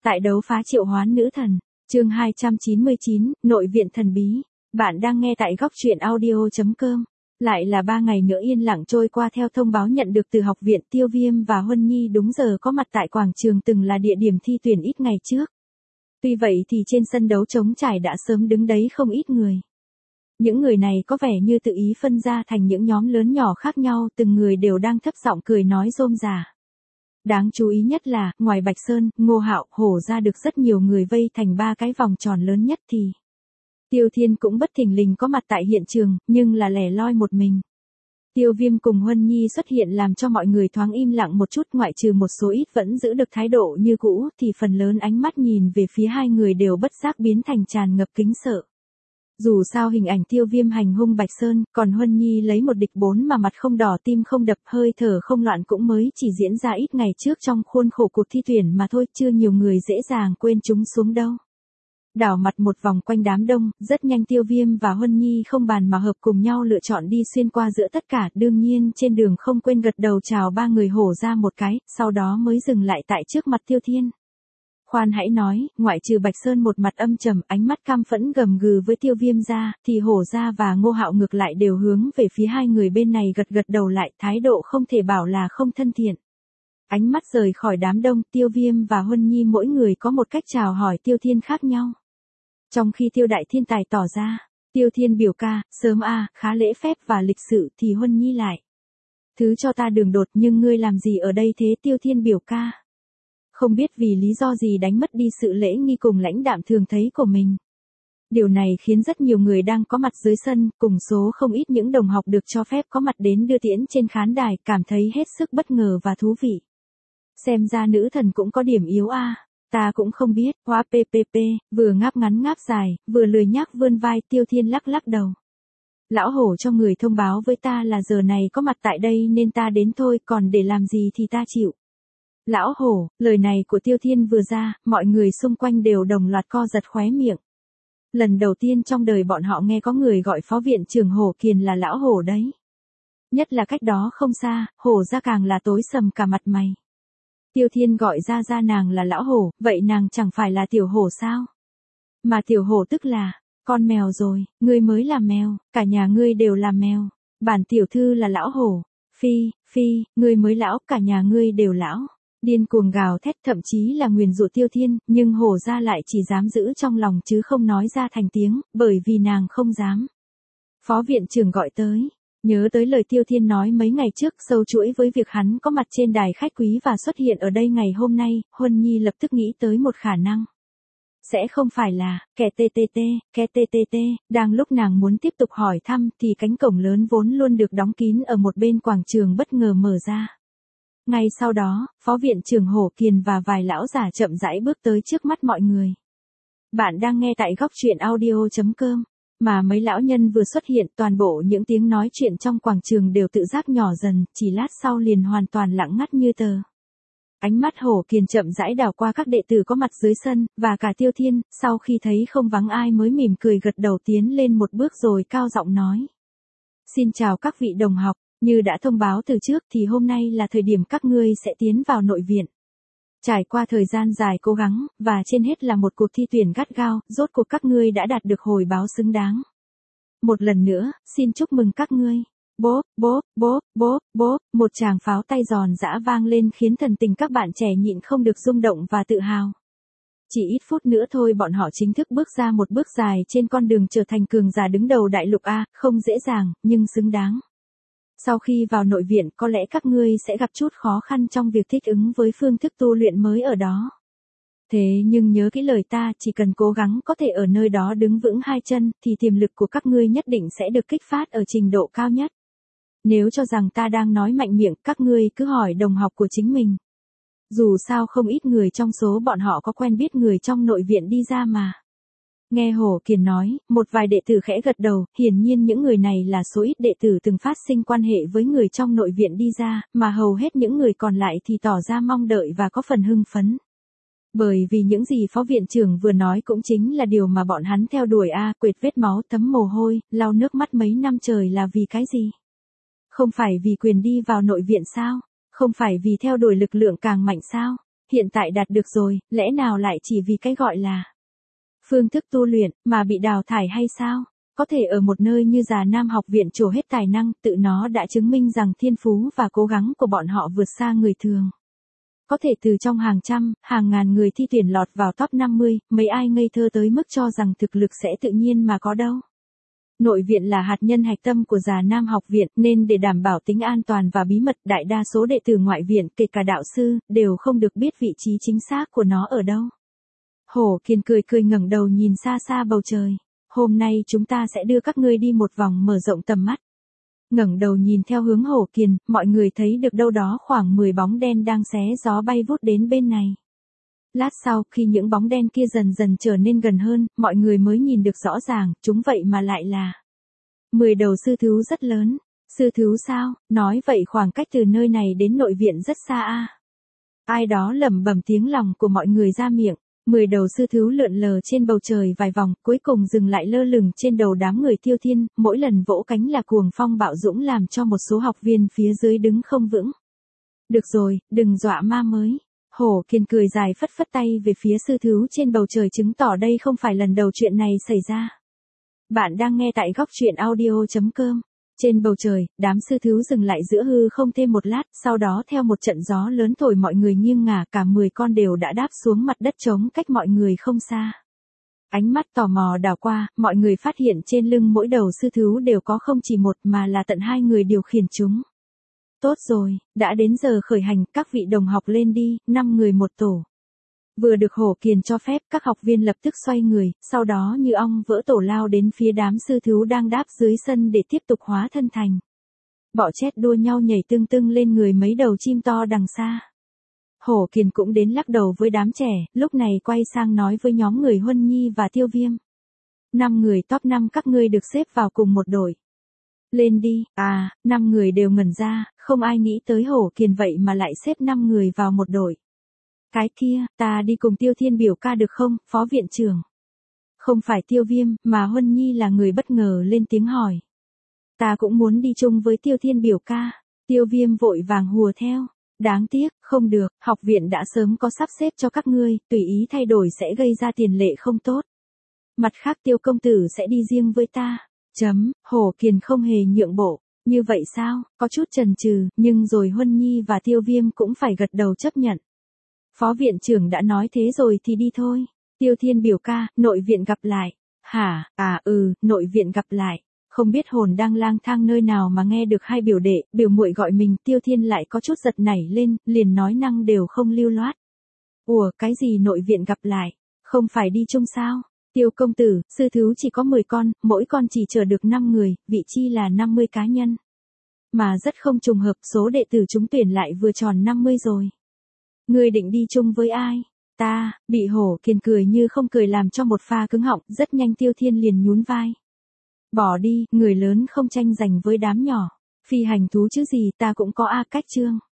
Tại đấu phá triệu hoán nữ thần, chương 299, nội viện thần bí. Bạn đang nghe tại góc truyện audio.com. Lại là 3 ngày nữa yên lặng trôi qua theo thông báo nhận được từ học viện. Tiêu Viêm và Huân Nhi đúng giờ có mặt tại quảng trường từng là địa điểm thi tuyển ít ngày trước. Tuy vậy thì trên sân đấu trống trải đã sớm đứng đấy không ít người. Những người này có vẻ như tự ý phân ra thành những nhóm lớn nhỏ khác nhau, từng người đều đang thấp giọng cười nói rôm rả. Đáng chú ý nhất là, ngoài Bạch Sơn, Ngô Hạo, Hổ ra được rất nhiều người vây thành 3 cái vòng tròn lớn nhất thì Tiêu Thiên cũng bất thình lình có mặt tại hiện trường, nhưng là lẻ loi một mình. Tiêu Viêm cùng Huân Nhi xuất hiện làm cho mọi người thoáng im lặng một chút, ngoại trừ một số ít vẫn giữ được thái độ như cũ, thì phần lớn ánh mắt nhìn về phía hai người đều bất giác biến thành tràn ngập kính sợ. Dù sao hình ảnh Tiêu Viêm hành hung Bạch Sơn, còn Huân Nhi lấy 1 địch 4 mà mặt không đỏ tim không đập hơi thở không loạn cũng mới chỉ diễn ra ít ngày trước trong khuôn khổ cuộc thi tuyển mà thôi, chưa nhiều người dễ dàng quên chúng xuống đâu. Đảo mặt một vòng quanh đám đông, rất nhanh Tiêu Viêm và Huân Nhi không bàn mà hợp cùng nhau lựa chọn đi xuyên qua giữa tất cả, đương nhiên trên đường không quên gật đầu chào 3 người Hổ ra một cái, sau đó mới dừng lại tại trước mặt Tiêu Thiên. Khoan hãy nói, ngoại trừ Bạch Sơn một mặt âm trầm, ánh mắt cam phẫn gầm gừ với Tiêu Viêm ra, thì Hổ ra và Ngô Hạo ngược lại đều hướng về phía hai người bên này gật gật đầu lại, thái độ không thể bảo là không thân thiện. Ánh mắt rời khỏi đám đông, Tiêu Viêm và Huân Nhi mỗi người có một cách chào hỏi Tiêu Thiên khác nhau. Trong khi Tiêu Đại Thiên Tài tỏ ra, Tiêu Thiên biểu ca, sớm khá lễ phép và lịch sự, thì Huân Nhi lại. Thứ cho ta đường đột, nhưng ngươi làm gì ở đây thế Tiêu Thiên biểu ca? Không biết vì lý do gì đánh mất đi sự lễ nghi cùng lãnh đạm thường thấy của mình. Điều này khiến rất nhiều người đang có mặt dưới sân, cùng số không ít những đồng học được cho phép có mặt đến đưa tiễn trên khán đài, cảm thấy hết sức bất ngờ và thú vị. Xem ra nữ thần cũng có điểm yếu ta cũng không biết, hóa ppp, vừa ngáp ngắn ngáp dài, vừa lười nhác vươn vai. Tiêu Thiên lắc lắc đầu. Lão Hổ cho người thông báo với ta là giờ này có mặt tại đây nên ta đến thôi, còn để làm gì thì ta chịu. Lão Hổ, lời này của Tiêu Thiên vừa ra, mọi người xung quanh đều đồng loạt co giật khóe miệng. Lần đầu tiên trong đời bọn họ nghe có người gọi phó viện trưởng Hổ Kiền là Lão Hổ đấy. Nhất là cách đó không xa, Hổ ra càng là tối sầm cả mặt mày. Tiêu Thiên gọi ra nàng là Lão Hổ, vậy nàng chẳng phải là Tiểu Hổ sao? Mà Tiểu Hổ tức là, con mèo rồi, ngươi mới là mèo, cả nhà ngươi đều là mèo. Bản tiểu thư là Lão Hổ. Phi, ngươi mới lão, cả nhà ngươi đều lão. Điên cuồng gào thét, thậm chí là nguyền rủa Tiêu Thiên, nhưng Hổ ra lại chỉ dám giữ trong lòng chứ không nói ra thành tiếng, bởi vì nàng không dám. Phó viện trưởng gọi tới. Nhớ tới lời Tiêu Thiên nói mấy ngày trước, sâu chuỗi với việc hắn có mặt trên đài khách quý và xuất hiện ở đây ngày hôm nay, Huân Nhi lập tức nghĩ tới một khả năng. Sẽ không phải là, kẻ TTT, đang lúc nàng muốn tiếp tục hỏi thăm thì cánh cổng lớn vốn luôn được đóng kín ở một bên quảng trường bất ngờ mở ra. Ngay sau đó, phó viện trưởng Hổ Kiền và vài lão giả chậm rãi bước tới trước mắt mọi người. Bạn đang nghe tại góc truyện audio.com. Mà mấy lão nhân vừa xuất hiện, toàn bộ những tiếng nói chuyện trong quảng trường đều tự giác nhỏ dần, chỉ lát sau liền hoàn toàn lặng ngắt như tờ. Ánh mắt Hổ Kiền chậm rãi đảo qua các đệ tử có mặt dưới sân, và cả Tiêu Thiên, sau khi thấy không vắng ai mới mỉm cười gật đầu tiến lên một bước rồi cao giọng nói. Xin chào các vị đồng học, như đã thông báo từ trước thì hôm nay là thời điểm các ngươi sẽ tiến vào nội viện. Trải qua thời gian dài cố gắng, và trên hết là một cuộc thi tuyển gắt gao, rốt cuộc các ngươi đã đạt được hồi báo xứng đáng. Một lần nữa, xin chúc mừng các ngươi. Bốp, một tràng pháo tay giòn giã vang lên khiến thần tình các bạn trẻ nhịn không được rung động và tự hào. Chỉ ít phút nữa thôi bọn họ chính thức bước ra một bước dài trên con đường trở thành cường giả đứng đầu đại lục không dễ dàng, nhưng xứng đáng. Sau khi vào nội viện có lẽ các ngươi sẽ gặp chút khó khăn trong việc thích ứng với phương thức tu luyện mới ở đó. Thế nhưng nhớ kỹ lời ta, chỉ cần cố gắng có thể ở nơi đó đứng vững 2 chân, thì tiềm lực của các ngươi nhất định sẽ được kích phát ở trình độ cao nhất. Nếu cho rằng ta đang nói mạnh miệng, các ngươi cứ hỏi đồng học của chính mình. Dù sao không ít người trong số bọn họ có quen biết người trong nội viện đi ra mà. Nghe Hổ Kiền nói, một vài đệ tử khẽ gật đầu, hiển nhiên những người này là số ít đệ tử từng phát sinh quan hệ với người trong nội viện đi ra, mà hầu hết những người còn lại thì tỏ ra mong đợi và có phần hưng phấn. Bởi vì những gì phó viện trưởng vừa nói cũng chính là điều mà bọn hắn theo đuổi quệt vết máu thấm mồ hôi, lau nước mắt mấy năm trời là vì cái gì? Không phải vì quyền đi vào nội viện sao? Không phải vì theo đuổi lực lượng càng mạnh sao? hiện tại đạt được rồi, lẽ nào lại chỉ vì cái gọi là phương thức tu luyện mà bị đào thải hay sao? Có thể ở một nơi như Già Nam học viện trổ hết tài năng, tự nó đã chứng minh rằng thiên phú và cố gắng của bọn họ vượt xa người thường. Có thể từ trong hàng trăm, hàng ngàn người thi tuyển lọt vào top 50, mấy ai ngây thơ tới mức cho rằng thực lực sẽ tự nhiên mà có đâu. Nội viện là hạt nhân hạch tâm của Già Nam học viện, nên để đảm bảo tính an toàn và bí mật, đại đa số đệ tử ngoại viện, kể cả đạo sư, đều không được biết vị trí chính xác của nó ở đâu. Hổ Kiền cười cười ngẩng đầu nhìn xa xa bầu trời. Hôm nay chúng ta sẽ đưa các ngươi đi một vòng mở rộng tầm mắt. Ngẩng đầu nhìn theo hướng Hổ Kiền, mọi người thấy được đâu đó khoảng 10 bóng đen đang xé gió bay vút đến bên này. Lát sau, khi những bóng đen kia dần dần trở nên gần hơn, mọi người mới nhìn được rõ ràng, chúng vậy mà lại là 10 đầu sư thú rất lớn. Sư thú sao? Nói vậy khoảng cách từ nơi này đến nội viện rất xa a. Ai đó lẩm bẩm tiếng lòng của mọi người ra miệng. 10 đầu sư thú lượn lờ trên bầu trời vài vòng, cuối cùng dừng lại lơ lửng trên đầu đám người Tiêu Thiên, mỗi lần vỗ cánh là cuồng phong bạo dũng làm cho một số học viên phía dưới đứng không vững. Được rồi, đừng dọa ma mới. Hổ Kiền cười dài phất phất tay về phía sư thú trên bầu trời, chứng tỏ đây không phải lần đầu chuyện này xảy ra. Bạn đang nghe tại góc truyện audio.com. Trên bầu trời, đám sư thú dừng lại giữa hư không thêm một lát, sau đó theo một trận gió lớn thổi mọi người nghiêng ngả, cả 10 con đều đã đáp xuống mặt đất trống cách mọi người không xa. Ánh mắt tò mò đảo qua, mọi người phát hiện trên lưng mỗi đầu sư thú đều có không chỉ một mà là tận 2 người điều khiển chúng. Tốt rồi, đã đến giờ khởi hành, các vị đồng học lên đi, 5 người một tổ. Vừa được Hổ Kiền cho phép, các học viên lập tức xoay người, sau đó như ong vỡ tổ lao đến phía đám sư thú đang đáp dưới sân để tiếp tục hóa thân thành bọ chét, đua nhau nhảy tưng tưng lên người mấy đầu chim to đằng xa. Hổ Kiền cũng đến lắc đầu với đám trẻ, lúc này quay sang nói với nhóm người Huân Nhi và Tiêu Viêm. 5 người top 5 các ngươi được xếp vào cùng một đội. Lên đi. 5 người đều ngẩn ra, không ai nghĩ tới Hổ Kiền vậy mà lại xếp 5 người vào một đội. Cái kia, ta đi cùng Tiêu Thiên biểu ca được không, phó viện trưởng? Không phải Tiêu Viêm, mà Huân Nhi là người bất ngờ lên tiếng hỏi. Ta cũng muốn đi chung với Tiêu Thiên biểu ca. Tiêu Viêm vội vàng hùa theo. Đáng tiếc, không được, học viện đã sớm có sắp xếp cho các ngươi, tùy ý thay đổi sẽ gây ra tiền lệ không tốt. Mặt khác Tiêu công tử sẽ đi riêng với ta. Hổ Kiền không hề nhượng bộ. Như vậy sao? Có chút chần chừ, nhưng rồi Huân Nhi và Tiêu Viêm cũng phải gật đầu chấp nhận. Phó viện trưởng đã nói thế rồi thì đi thôi. Tiêu Thiên biểu ca, nội viện gặp lại. Hả? Nội viện gặp lại. Không biết hồn đang lang thang nơi nào mà nghe được hai biểu đệ, biểu muội gọi mình, Tiêu Thiên lại có chút giật nảy lên, liền nói năng đều không lưu loát. Ủa, cái gì nội viện gặp lại? Không phải đi chung sao? Tiêu công tử, sư thú chỉ có 10 con, mỗi con chỉ chở được 5 người, vị chi là 50 cá nhân. Mà rất không trùng hợp, số đệ tử chúng tuyển lại vừa tròn 50 rồi. Ngươi định đi chung với ai? Ta, bị Hổ Kiền cười như không cười làm cho một pha cứng họng, rất nhanh Tiêu Thiên liền nhún vai. Bỏ đi, người lớn không tranh giành với đám nhỏ. Phi hành thú chứ gì, ta cũng có cách chương.